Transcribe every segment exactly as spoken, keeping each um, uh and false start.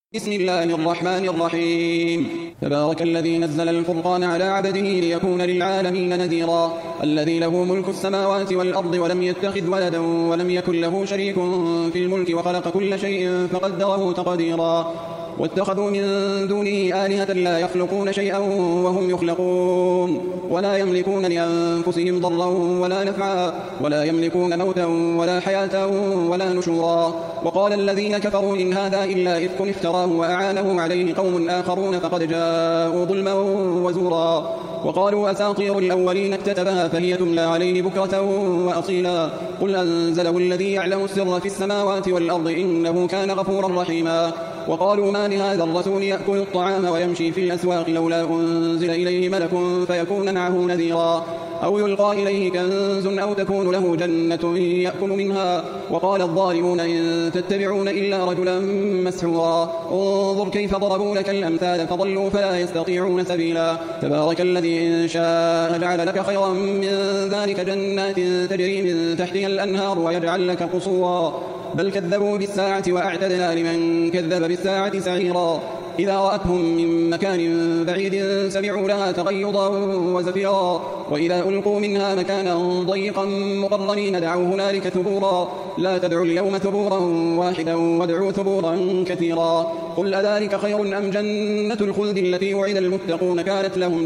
بسم الله الرحمن الرحيم. تبارك الذي نزل الفرقان على عبده ليكون للعالمين نذيرا. الذي له ملك السماوات والأرض ولم يتخذ ولدا ولم يكن له شريك في الملك وخلق كل شيء فقدره تقديرا. واتخذوا من دونه آلهة لا يخلقون شيئا وهم يخلقون ولا يملكون لأنفسهم ضرا ولا نفعا ولا يملكون موتا ولا حياة ولا نشورا. وقال الذين كفروا إن هذا إلا إفك افتراه وأعانه عليه قوم آخرون فقد جاءوا ظلما وزورا. وقالوا أساطير الأولين اكتتبها فهي تملى عليه بكرة وأصيلا. قل أنزله الذي يعلم السر في السماوات والأرض إنه كان غفورا رحيما. وقالوا ما لهذا الرسول يأكل الطعام ويمشي في الأسواق لولا أنزل إليه ملك فيكون معه نذيرا أو يلقى إليه كنز أو تكون له جنة يأكل منها. وقال الظالمون إن تتبعون إلا رجلا مسحورا. انظر كيف ضربوا لك الأمثال فضلوا فلا يستطيعون سبيلا. تبارك الذي إن شاء جعل لك خيرا من ذلك جنات تجري من تحتها الأنهار ويجعل لك قصورا. بل كذبوا بالساعة وأعتدنا لمن كذب بالساعة سعيرا. إذا رأتهم من مكان بعيد سمعوا لها تغيظا وزفيرا. وإذا ألقوا منها مكانا ضيقا مقرنين دعوا هنالك ثبورا. لا تدعوا اليوم ثبورا واحدا وادعوا ثبورا كثيرا. قل أذلك خير أم جنة الخلد التي وعد المتقون كانت لهم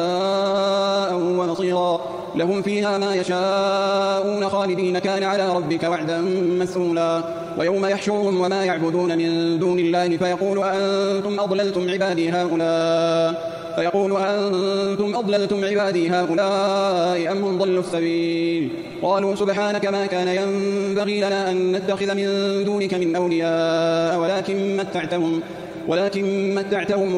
جزاء ومصيرا. لهم فيها ما يشاءون خالدين كان على ربك وعدا مسئولا. ويوم يحشرهم وما يعبدون من دون الله فيقول أأنتم أضللتم عبادي هؤلاء فيقول أأنتم أضللتم عبادي هؤلاء أم هم ضلوا السبيل. قالوا سبحانك ما كان ينبغي لنا أن نتخذ من دونك من أولياء ولكن متعتهم ولكن متعتهم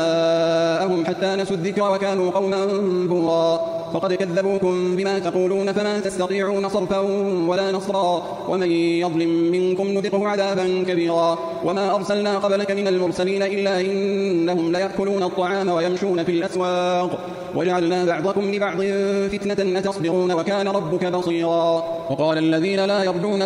وآباءهم حتى نسوا الذكر وكانوا قوما بورا. فقد كذبوكم بما تقولون فما تستطيعون صرفا ولا نصرا. ومن يظلم منكم نذقه عذابا كبيرا. وما أرسلنا قبلك من المرسلين إلا إنهم ليأكلون الطعام ويمشون في الأسواق وجعلنا بعضكم لبعض فتنة أتصبرون وكان ربك بصيرا. وقال الذين لا يرجون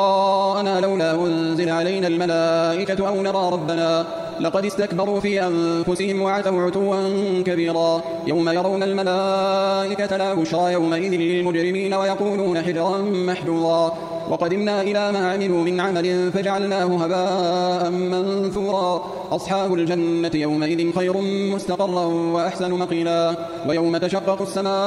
لقاءنا لولا أنزل علينا الملائكة أو نرى ربنا لقد استكبروا في أنفسهم وعتوا عتوا كبيرا. يوم يرون الملائكة لا بشرى يومئذ للمجرمين ويقولون حجرا محجورا. وقدمنا إلى ما عملوا من عمل فجعلناه هباء منثورا. أصحاب الجنة يومئذ خير مستقرا وأحسن مقيلا. ويوم تشقق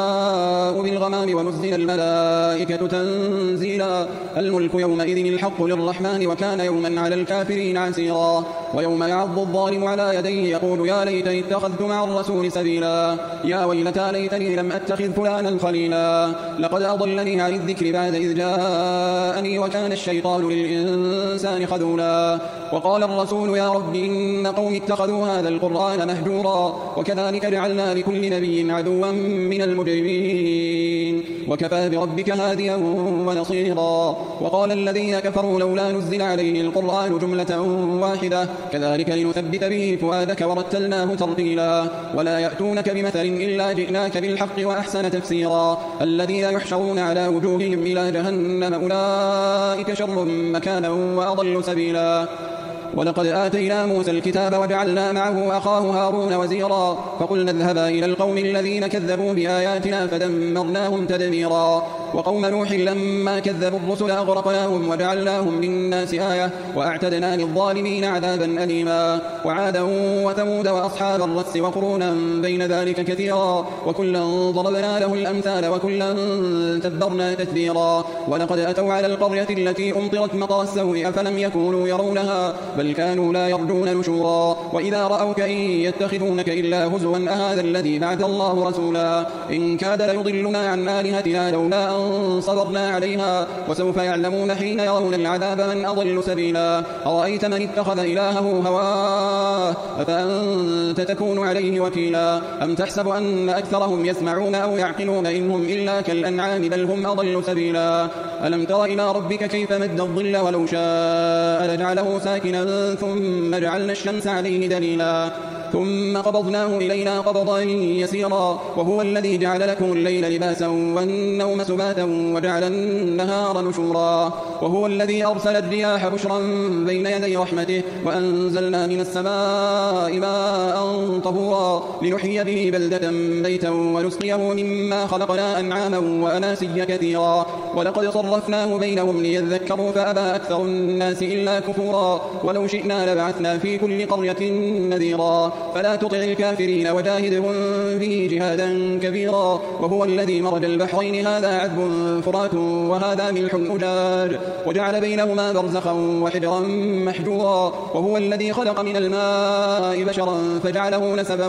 السماء بالغمام ونزل الملائكة تنزيلا. الملك يومئذ الحق للرحمن وكان يوما على الكافرين عسيرا. ويوم يعض الظالم على يديه يقول يا ليتني اتخذت مع الرسول سبيلا. يا ويلتى ليتني لم أتخذ فلانا خليلا. لقد أضلني عن الذكر بعد إذ جاءني وكان الشيطان للإنسان خذولا. وقال الرسول يا رب إن قوم اتخذوا هذا القرآن مهجورا. وكذلك جعلنا لكل نبي عدوا من المجرمين وكفى بربك هاديا ونصيرا. وقال الذين كفروا لولا نزل عليه القرآن جملة واحدة كذلك لنثبت به فؤادك ورتلناه ترتيلا. ولا يأتونك بمثل إلا جئناك بالحق وأحسن تفسيرا. الذين يحشرون على وجوههم إلى جهنم أولئك شر مكانا وأضل سبيلا. ولقد آتينا موسى الكتاب وجعلنا معه أخاه هارون وزيرا. فقلنا اذهبا إلى القوم الذين كذبوا بآياتنا فدمرناهم تدميرا. وقوم نوح لما كذبوا الرسل أغرقناهم وجعلناهم للناس آية وأعتدنا للظالمين عذابا أليما. وعادا وثمود وأصحاب الرس وقرونا بين ذلك كثيرا. وكلا ضربنا له الأمثال وكلا تبرنا تتبيرا. ولقد أتوا على القرية التي أمطرت مطر السوء أفلم يكونوا يرونها بل كانوا لا يرجون نشورا. وإذا رأوك إن يتخذونك إلا هزوا أهذا الذي بعث الله رسولا. إن كاد ليضلنا عن آلهتنا لولا أن صبرنا عليها. وسوف يعلمون حين يرون العذاب من أضل سبيلا. أرأيت من اتخذ إلهه هواه أفأنت تكون عليه وكيلا. أم تحسب أن أكثرهم يسمعون أو يعقلون إنهم إلا كالأنعام بل هم أضل سبيلا. ألم تر إلى ربك كيف مد الظل ولو شاء لجعله ساكنا ثم جعلنا الشمس عليه دليلا. ثم قبضناه إلينا قبضا يسيرا وهو الذي جعل لكم الليل لباسا والنوم سباتا وجعل النهار نشورا وهو الذي أرسل الرياح بشرا بين يدي رحمته وأنزلنا من السماء ماء طهورا لنحيي به بلدة ميتا ونسقيه مما خلقنا أنعاما وأناسيا كثيرا ولقد صرفناه بينهم ليذكروا فأبى أكثر الناس إلا كفورا ولو شئنا لبعثنا في كل قرية نذيرا فلا تطع الكافرين وجاهدهم به جهادا كبيرا وهو الذي مرج البحرين هذا عذب فرات وهذا ملح أجاج وجعل بينهما برزخا وحجرا محجورا وهو الذي خلق من الماء بشرا فجعله نسبا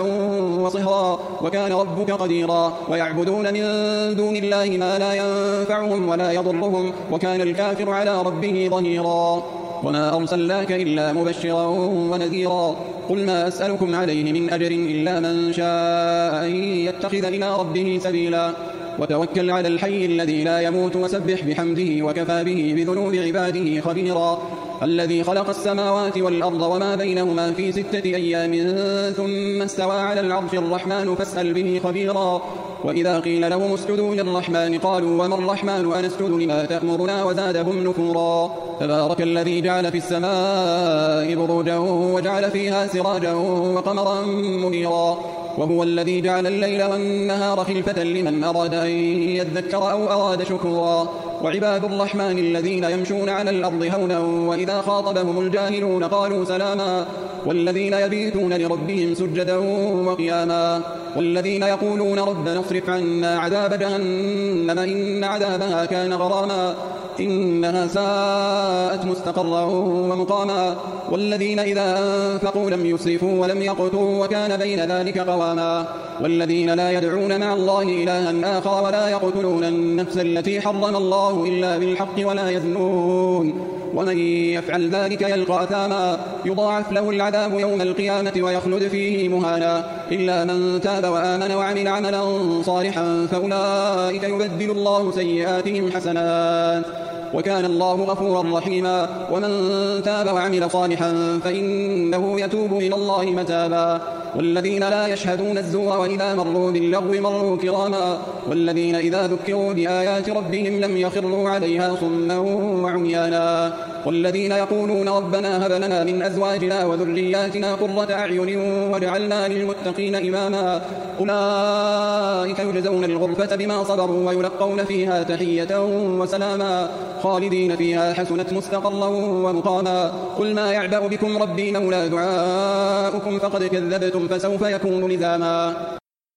وصهرا وكان ربك قديرا ويعبدون من دون الله ما لا ينفعهم ولا يضرهم وكان الكافر على ربه ظهيرا وما أرسلناك إلا مبشرا ونذيرا قل ما أسألكم عليه من أجر إلا من شاء أن يتخذ إلى ربه سبيلا وتوكل على الحي الذي لا يموت وسبح بحمده وكفى به بذنوب عباده خبيرا الذي خلق السماوات والأرض وما بينهما في ستة أيام ثم استوى على العرش الرحمن فاسأل به خبيرا وإذا قيل لهم اسجدوا للرحمن قالوا وما الرحمن أنسجد لما تأمرنا وزادهم نفورا تبارك الذي جعل في السماء بروجا وجعل فيها سراجا وقمرا منيرا وهو الذي جعل الليل والنهار خلفة لمن أراد أن يذكر أو أراد شكورا وعباد الرحمن الذين يمشون على الأرض هونا وإذا خاطبهم الجاهلون قالوا سلاما والذين يبيتون لربهم سجدا وقياما والذين يقولون ربنا اصرف عنا عذاب جهنم إن عذابها كان غراما إنها ساءت مستقرا ومقاما والذين إذا أنفقوا لم يسرفوا ولم يقتروا وكان بين ذلك قواما والذين لا يدعون مع الله إلها آخر ولا يقتلون النفس التي حرم الله إلا بالحق ولا يزنون ومن يفعل ذلك يلقى أثاما يضاعف له العذاب يوم القيامة ويخلد فيه مهانا إلا من تاب وآمن وعمل عملا صالحا فأولئك يبدل الله سيئاتهم حسنات وكان الله غفورا رحيما ومن تاب وعمل صالحا فإنه يتوب إلى الله متابا والذين لا يشهدون الزور وإذا مروا باللغو مروا كراما والذين إذا ذكروا بآيات ربهم لم يخروا عليها صما وعميانا والذين يقولون ربنا هب لنا من أزواجنا وذرياتنا قرة أعين واجعلنا للمتقين إماما أولئك يجزون الغرفة بما صبروا ويلقون فيها تحية وسلاما خالدين فيها حسنت مستقرا ومقاما قل ما يعبأ بكم ربي لولا دعاؤكم فقد كذبتم فسوف يكون لزاما.